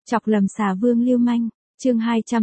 Chọc lầm xà vương lưu manh, chương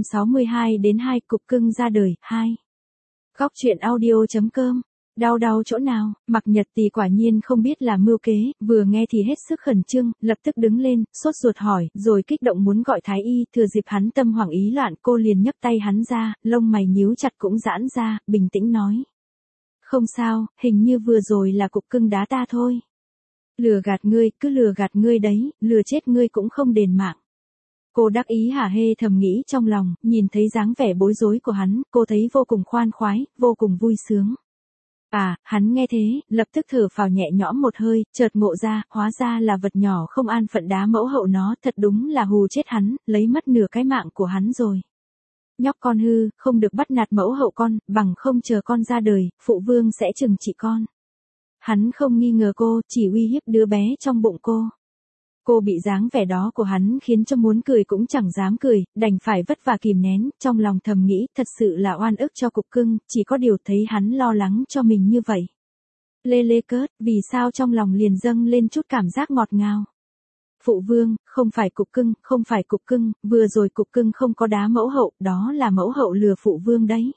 262 đến 2 cục cưng ra đời, 2. Góc truyện audio.com, đau đau chỗ nào, Mạc Nhật Tì quả nhiên không biết là mưu kế, vừa nghe thì hết sức khẩn trương, lập tức đứng lên, sốt ruột hỏi, rồi kích động muốn gọi thái y, thừa dịp hắn tâm hoảng ý loạn, cô liền nhấc tay hắn ra, lông mày nhíu chặt cũng giãn ra, bình tĩnh nói. Không sao, hình như vừa rồi là cục cưng đá ta thôi. Lừa gạt ngươi, cứ lừa gạt ngươi đấy, lừa chết ngươi cũng không đền mạng. Cô đắc ý hả hê thầm nghĩ trong lòng, nhìn thấy dáng vẻ bối rối của hắn, cô thấy vô cùng khoan khoái, vô cùng vui sướng. À, hắn nghe thế, lập tức thở phào nhẹ nhõm một hơi, chợt ngộ ra, hóa ra là vật nhỏ không an phận đá mẫu hậu nó, thật đúng là hù chết hắn, lấy mất nửa cái mạng của hắn rồi. Nhóc con hư, không được bắt nạt mẫu hậu con, bằng không chờ con ra đời, phụ vương sẽ trừng trị con. Hắn không nghi ngờ cô, chỉ uy hiếp đứa bé trong bụng cô. Cô bị dáng vẻ đó của hắn khiến cho muốn cười cũng chẳng dám cười, đành phải vất vả kìm nén, trong lòng thầm nghĩ, thật sự là oan ức cho cục cưng, chỉ có điều thấy hắn lo lắng cho mình như vậy. Lê lê cớt, vì sao trong lòng liền dâng lên chút cảm giác ngọt ngào. Phụ vương, không phải cục cưng, vừa rồi cục cưng không có đá mẫu hậu, đó là mẫu hậu lừa phụ vương đấy.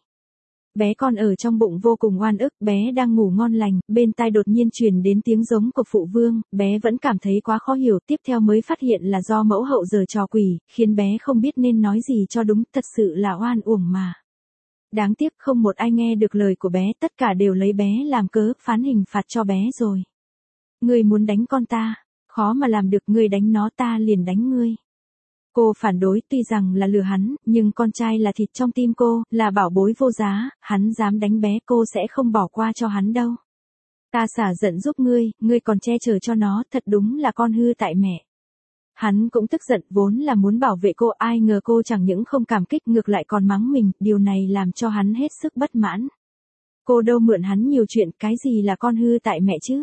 Bé con ở trong bụng vô cùng oan ức, bé đang ngủ ngon lành, bên tai đột nhiên truyền đến tiếng giống của phụ vương, bé vẫn cảm thấy quá khó hiểu, tiếp theo mới phát hiện là do mẫu hậu giở trò quỷ, khiến bé không biết nên nói gì cho đúng, thật sự là oan uổng mà. Đáng tiếc không một ai nghe được lời của bé, tất cả đều lấy bé làm cớ, phán hình phạt cho bé rồi. Ngươi muốn đánh con ta, khó mà làm được, ngươi đánh nó ta liền đánh ngươi. Cô phản đối, tuy rằng là lừa hắn, nhưng con trai là thịt trong tim cô, là bảo bối vô giá, hắn dám đánh bé cô sẽ không bỏ qua cho hắn đâu. Ta xả giận giúp ngươi còn che chở cho nó, thật đúng là con hư tại mẹ. Hắn cũng tức giận, vốn là muốn bảo vệ cô, ai ngờ cô chẳng những không cảm kích ngược lại còn mắng mình, điều này làm cho hắn hết sức bất mãn. Cô đâu mượn hắn nhiều chuyện, cái gì là con hư tại mẹ chứ?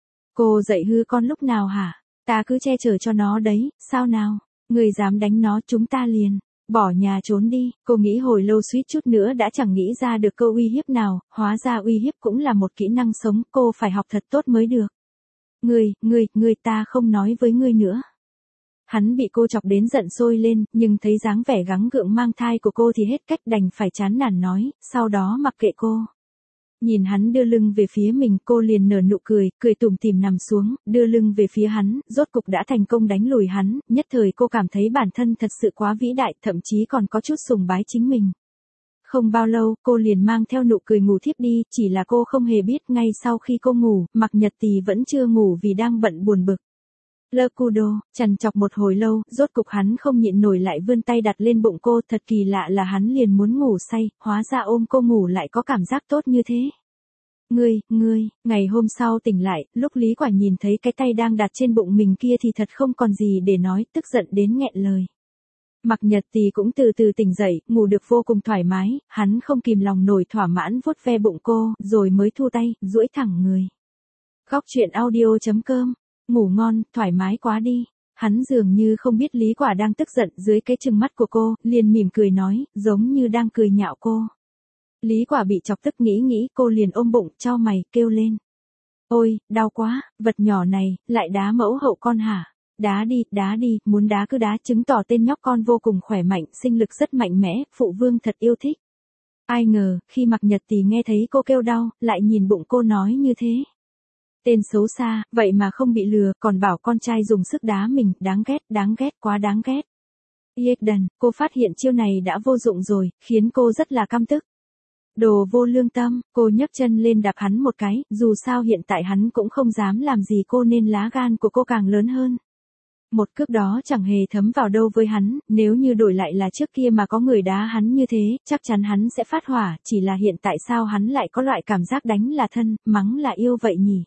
Cô dạy hư con lúc nào hả? Ta cứ che chở cho nó đấy, sao nào? Người dám đánh nó chúng ta liền bỏ nhà trốn đi. Cô nghĩ hồi lâu suýt chút nữa đã chẳng nghĩ ra được câu uy hiếp nào, hóa ra uy hiếp cũng là một kỹ năng sống, cô phải học thật tốt mới được. Ngươi ta không nói với ngươi nữa. Hắn bị cô chọc đến giận sôi lên, nhưng thấy dáng vẻ gắng gượng mang thai của cô thì hết cách, đành phải chán nản nói, sau đó mặc kệ cô. Nhìn hắn đưa lưng về phía mình, cô liền nở nụ cười, cười tủm tỉm nằm xuống, đưa lưng về phía hắn, rốt cục đã thành công đánh lùi hắn, nhất thời cô cảm thấy bản thân thật sự quá vĩ đại, thậm chí còn có chút sùng bái chính mình. Không bao lâu, cô liền mang theo nụ cười ngủ thiếp đi, chỉ là cô không hề biết ngay sau khi cô ngủ, Mạc Nhật Tì vẫn chưa ngủ vì đang bận buồn bực. Lơ cu đô, trằn trọc một hồi lâu, rốt cục hắn không nhịn nổi lại vươn tay đặt lên bụng cô, thật kỳ lạ là hắn liền muốn ngủ say, hóa ra ôm cô ngủ lại có cảm giác tốt như thế. Ngày hôm sau tỉnh lại, lúc Lý Quả nhìn thấy cái tay đang đặt trên bụng mình kia thì thật không còn gì để nói, tức giận đến nghẹn lời. Mạc Nhật Tì cũng từ từ tỉnh dậy, ngủ được vô cùng thoải mái, hắn không kìm lòng nổi thỏa mãn vuốt ve bụng cô, rồi mới thu tay, duỗi thẳng người. Góc truyện audio.com, ngủ ngon, thoải mái quá đi. Hắn dường như không biết Lý Quả đang tức giận, dưới cái trừng mắt của cô, liền mỉm cười nói, giống như đang cười nhạo cô. Lý Quả bị chọc tức nghĩ cô liền ôm bụng, chau mày, kêu lên. Ôi, đau quá, vật nhỏ này, lại đá mẫu hậu con hả? Đá đi, muốn đá cứ đá, chứng tỏ tên nhóc con vô cùng khỏe mạnh, sinh lực rất mạnh mẽ, phụ vương thật yêu thích. Ai ngờ, khi Mạc Nhật Tì nghe thấy cô kêu đau, lại nhìn bụng cô nói như thế. Tên xấu xa, vậy mà không bị lừa, còn bảo con trai dùng sức đá mình, đáng ghét, quá đáng ghét. Yết cô phát hiện chiêu này đã vô dụng rồi, khiến cô rất là căm tức. Đồ vô lương tâm, cô nhấc chân lên đạp hắn một cái, dù sao hiện tại hắn cũng không dám làm gì cô nên lá gan của cô càng lớn hơn. Một cước đó chẳng hề thấm vào đâu với hắn, nếu như đổi lại là trước kia mà có người đá hắn như thế, chắc chắn hắn sẽ phát hỏa, chỉ là hiện tại sao hắn lại có loại cảm giác đánh là thân, mắng là yêu vậy nhỉ?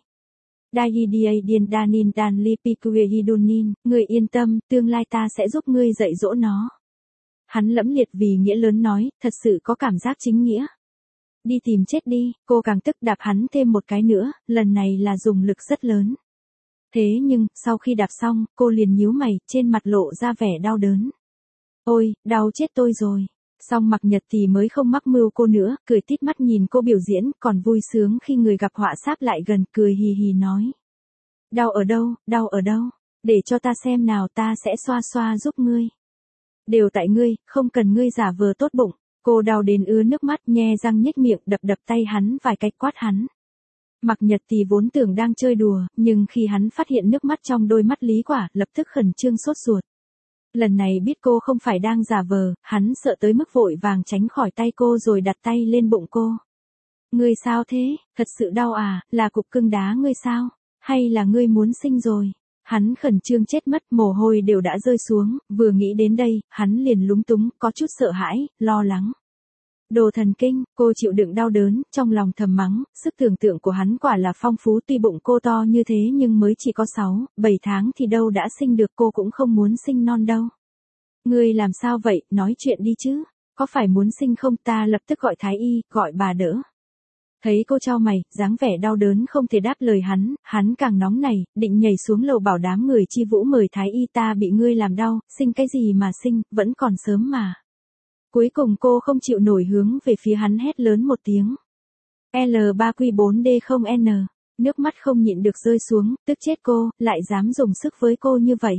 Người yên tâm, tương lai ta sẽ giúp ngươi dạy dỗ nó. Hắn lẫm liệt vì nghĩa lớn nói, thật sự có cảm giác chính nghĩa. Đi tìm chết đi, cô càng tức đạp hắn thêm một cái nữa, lần này là dùng lực rất lớn. Thế nhưng, sau khi đạp xong, cô liền nhíu mày, trên mặt lộ ra vẻ đau đớn. Ôi, đau chết tôi rồi. Xong Mạc Nhật thì mới không mắc mưu cô nữa, cười tít mắt nhìn cô biểu diễn, còn vui sướng khi người gặp họa sáp lại gần, cười hì hì nói. Đau ở đâu, để cho ta xem nào, ta sẽ xoa xoa giúp ngươi. Đều tại ngươi, không cần ngươi giả vờ tốt bụng. Cô đau đến ứa nước mắt, nhe răng nhếch miệng, đập đập tay hắn vài cái, quát hắn. Mạc Nhật thì vốn tưởng đang chơi đùa, nhưng khi hắn phát hiện nước mắt trong đôi mắt Lý Quả, lập tức khẩn trương sốt ruột. Lần này biết cô không phải đang giả vờ, hắn sợ tới mức vội vàng tránh khỏi tay cô rồi đặt tay lên bụng cô. Ngươi sao thế, thật sự đau à, là cục cưng đá ngươi sao, hay là ngươi muốn sinh rồi? Hắn khẩn trương chết mất, mồ hôi đều đã rơi xuống, vừa nghĩ đến đây, hắn liền lúng túng, có chút sợ hãi, lo lắng. Đồ thần kinh, cô chịu đựng đau đớn, trong lòng thầm mắng, sức tưởng tượng của hắn quả là phong phú, tuy bụng cô to như thế nhưng mới chỉ có 6, 7 tháng thì đâu đã sinh được, cô cũng không muốn sinh non đâu. Ngươi làm sao vậy, nói chuyện đi chứ, có phải muốn sinh không, ta lập tức gọi thái y, gọi bà đỡ. Thấy cô chau mày, dáng vẻ đau đớn không thể đáp lời hắn càng nóng này, định nhảy xuống lầu bảo đám người Chi Vũ mời thái y, ta bị ngươi làm đau, sinh cái gì mà sinh, vẫn còn sớm mà. Cuối cùng cô không chịu nổi hướng về phía hắn hét lớn một tiếng. L3Q4D0N, nước mắt không nhịn được rơi xuống, tức chết cô, lại dám dùng sức với cô như vậy.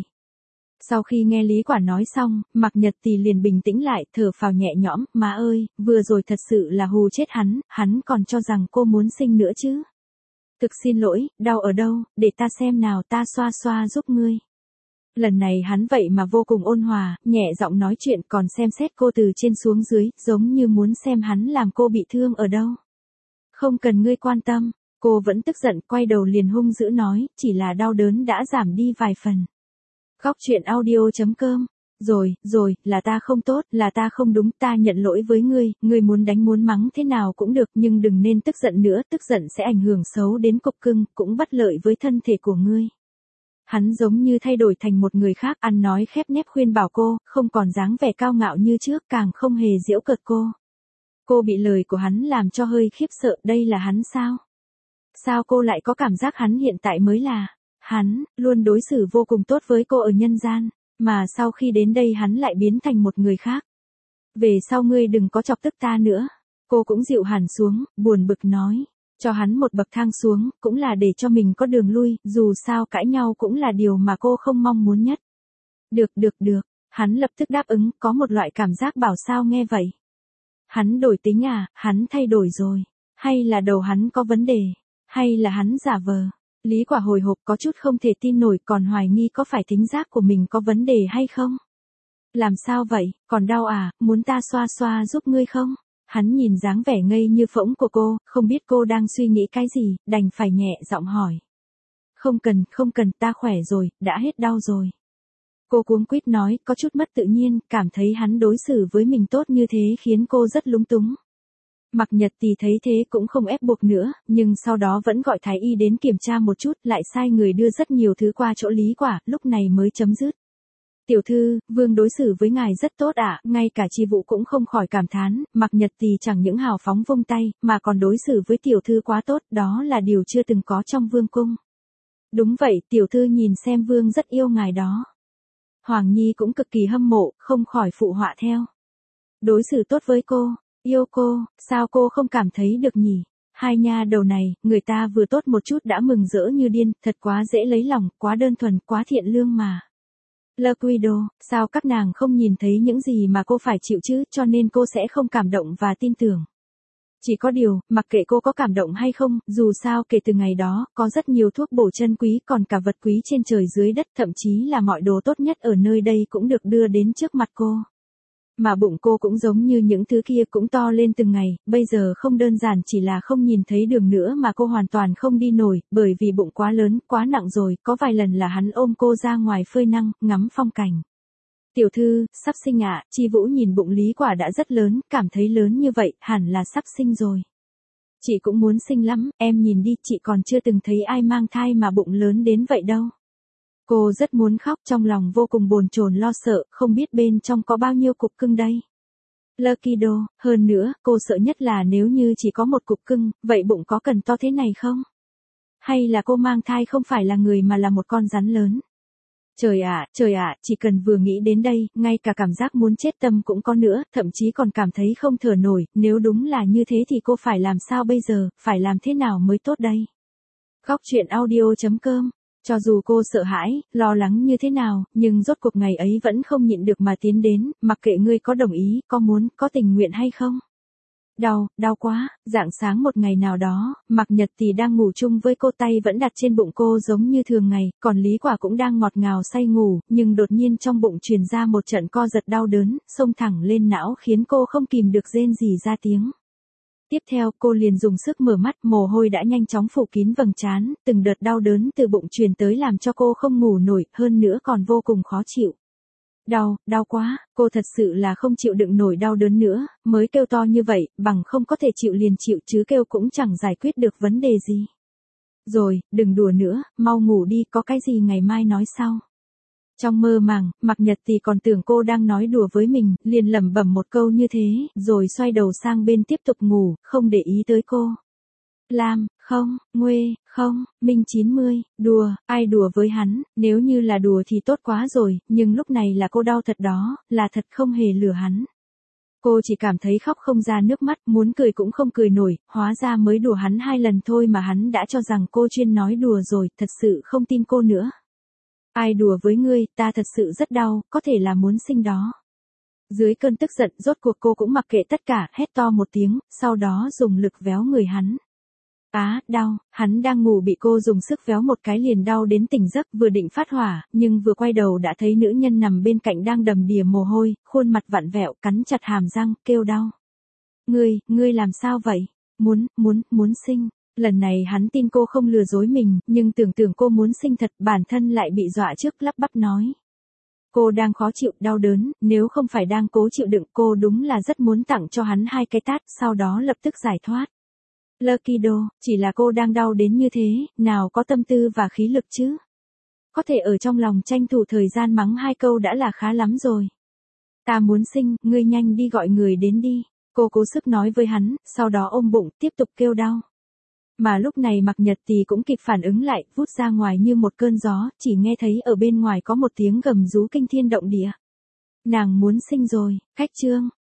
Sau khi nghe Lý Quả nói xong, Mạc Nhật thì liền bình tĩnh lại, thở phào nhẹ nhõm, má ơi, vừa rồi thật sự là hù chết hắn còn cho rằng cô muốn sinh nữa chứ. Thực xin lỗi, đau ở đâu, để ta xem nào, ta xoa xoa giúp ngươi. Lần này hắn vậy mà vô cùng ôn hòa, nhẹ giọng nói chuyện, còn xem xét cô từ trên xuống dưới, giống như muốn xem hắn làm cô bị thương ở đâu. Không cần ngươi quan tâm, cô vẫn tức giận, quay đầu liền hung dữ nói, chỉ là đau đớn đã giảm đi vài phần. Góc truyện audio.com. Rồi, là ta không tốt, là ta không đúng, ta nhận lỗi với ngươi muốn đánh muốn mắng thế nào cũng được, nhưng đừng nên tức giận nữa, tức giận sẽ ảnh hưởng xấu đến cục cưng, cũng bất lợi với thân thể của ngươi. Hắn giống như thay đổi thành một người khác, ăn nói khép nép khuyên bảo cô, không còn dáng vẻ cao ngạo như trước, càng không hề giễu cợt cô. Cô bị lời của hắn làm cho hơi khiếp sợ, đây là hắn sao? Sao cô lại có cảm giác hắn hiện tại mới là hắn, luôn đối xử vô cùng tốt với cô ở nhân gian, mà sau khi đến đây hắn lại biến thành một người khác. Về sau ngươi đừng có chọc tức ta nữa. Cô cũng dịu hẳn xuống, buồn bực nói. Cho hắn một bậc thang xuống, cũng là để cho mình có đường lui, dù sao cãi nhau cũng là điều mà cô không mong muốn nhất. Được. Hắn lập tức đáp ứng, có một loại cảm giác bảo sao nghe vậy. Hắn đổi tính à, hắn thay đổi rồi. Hay là đầu hắn có vấn đề, hay là hắn giả vờ. Lý Quả hồi hộp, có chút không thể tin nổi, còn hoài nghi có phải thính giác của mình có vấn đề hay không. Làm sao vậy, còn đau à, muốn ta xoa xoa giúp ngươi không? Hắn nhìn dáng vẻ ngây như phỗng của cô, không biết cô đang suy nghĩ cái gì, đành phải nhẹ giọng hỏi. Không cần, ta khỏe rồi, đã hết đau rồi. Cô cuống quýt nói, có chút mất tự nhiên, cảm thấy hắn đối xử với mình tốt như thế khiến cô rất lúng túng. Mạc Nhật thì thấy thế cũng không ép buộc nữa, nhưng sau đó vẫn gọi thái y đến kiểm tra một chút, lại sai người đưa rất nhiều thứ qua chỗ Lý Quả, lúc này mới chấm dứt. Tiểu thư, Vương đối xử với ngài rất tốt ạ, ngay cả Chi Vũ cũng không khỏi cảm thán, Mạc Nhật thì chẳng những hào phóng vung tay, mà còn đối xử với tiểu thư quá tốt, đó là điều chưa từng có trong Vương cung. Đúng vậy, tiểu thư nhìn xem Vương rất yêu ngài đó. Hoàng Nhi cũng cực kỳ hâm mộ, không khỏi phụ họa theo. Đối xử tốt với cô, yêu cô, sao cô không cảm thấy được nhỉ? Hai nha đầu này, người ta vừa tốt một chút đã mừng rỡ như điên, thật quá dễ lấy lòng, quá đơn thuần, quá thiện lương mà. Laquido, sao các nàng không nhìn thấy những gì mà cô phải chịu chứ, cho nên cô sẽ không cảm động và tin tưởng. Chỉ có điều, mặc kệ cô có cảm động hay không, dù sao kể từ ngày đó, có rất nhiều thuốc bổ chân quý, còn cả vật quý trên trời dưới đất, thậm chí là mọi đồ tốt nhất ở nơi đây cũng được đưa đến trước mặt cô. Mà bụng cô cũng giống như những thứ kia, cũng to lên từng ngày, bây giờ không đơn giản chỉ là không nhìn thấy đường nữa mà cô hoàn toàn không đi nổi, bởi vì bụng quá lớn, quá nặng rồi, có vài lần là hắn ôm cô ra ngoài phơi nắng, ngắm phong cảnh. Tiểu thư, sắp sinh ạ, Chi Vũ nhìn bụng Lý Quả đã rất lớn, cảm thấy lớn như vậy, hẳn là sắp sinh rồi. Chị cũng muốn sinh lắm, em nhìn đi, chị còn chưa từng thấy ai mang thai mà bụng lớn đến vậy đâu. Cô rất muốn khóc, trong lòng vô cùng bồn chồn lo sợ, không biết bên trong có bao nhiêu cục cưng đây. Lakido, hơn nữa, cô sợ nhất là nếu như chỉ có một cục cưng, vậy bụng có cần to thế này không? Hay là cô mang thai không phải là người mà là một con rắn lớn? Trời ạ, chỉ cần vừa nghĩ đến đây, ngay cả cảm giác muốn chết tâm cũng có nữa, thậm chí còn cảm thấy không thở nổi, nếu đúng là như thế thì cô phải làm sao bây giờ, phải làm thế nào mới tốt đây? Góc truyện audio.com Cho dù cô sợ hãi, lo lắng như thế nào, nhưng rốt cuộc ngày ấy vẫn không nhịn được mà tiến đến, mặc kệ ngươi có đồng ý, có muốn, có tình nguyện hay không. Đau quá, rạng sáng một ngày nào đó, Mạc Nhật thì đang ngủ chung với cô, tay vẫn đặt trên bụng cô giống như thường ngày, còn Lý Quả cũng đang ngọt ngào say ngủ, nhưng đột nhiên trong bụng truyền ra một trận co giật đau đớn, xông thẳng lên não khiến cô không kìm được rên rỉ ra tiếng. Tiếp theo cô liền dùng sức mở mắt, mồ hôi đã nhanh chóng phủ kín vầng trán, từng đợt đau đớn từ bụng truyền tới làm cho cô không ngủ nổi, hơn nữa còn vô cùng khó chịu. Đau quá, cô thật sự là không chịu đựng nổi đau đớn nữa, mới kêu to như vậy, bằng không có thể chịu liền chịu chứ kêu cũng chẳng giải quyết được vấn đề gì. Rồi, đừng đùa nữa, mau ngủ đi, có cái gì ngày mai nói sau. Trong mơ màng, Mạc Nhật thì còn tưởng cô đang nói đùa với mình, liền lẩm bẩm một câu như thế, rồi xoay đầu sang bên tiếp tục ngủ, không để ý tới cô. Lam, không, Nguê, không, Minh 90, đùa, ai đùa với hắn, nếu như là đùa thì tốt quá rồi, nhưng lúc này là cô đau thật đó, là thật không hề lừa hắn. Cô chỉ cảm thấy khóc không ra nước mắt, muốn cười cũng không cười nổi, hóa ra mới đùa hắn 2 lần thôi mà hắn đã cho rằng cô chuyên nói đùa rồi, thật sự không tin cô nữa. Ai đùa với ngươi, ta thật sự rất đau, có thể là muốn sinh đó. Dưới cơn tức giận, rốt cuộc cô cũng mặc kệ tất cả, hét to một tiếng, sau đó dùng lực véo người hắn. Đau, hắn đang ngủ bị cô dùng sức véo một cái liền đau đến tỉnh giấc, vừa định phát hỏa, nhưng vừa quay đầu đã thấy nữ nhân nằm bên cạnh đang đầm đìa mồ hôi, khuôn mặt vặn vẹo, cắn chặt hàm răng, kêu đau. Ngươi làm sao vậy? Muốn sinh. Lần này hắn tin cô không lừa dối mình, nhưng tưởng cô muốn sinh thật, bản thân lại bị dọa trước, lắp bắp nói. Cô đang khó chịu, đau đớn, nếu không phải đang cố chịu đựng, cô đúng là rất muốn tặng cho hắn 2 cái tát, sau đó lập tức giải thoát. Lucky Do, chỉ là cô đang đau đến như thế, nào có tâm tư và khí lực chứ. Có thể ở trong lòng tranh thủ thời gian mắng 2 câu đã là khá lắm rồi. Ta muốn sinh, ngươi nhanh đi gọi người đến đi. Cô cố sức nói với hắn, sau đó ôm bụng, tiếp tục kêu đau. Mà lúc này Mạc Nhật thì cũng kịp phản ứng lại, vút ra ngoài như một cơn gió, chỉ nghe thấy ở bên ngoài có một tiếng gầm rú kinh thiên động địa. Nàng muốn sinh rồi, khách trương.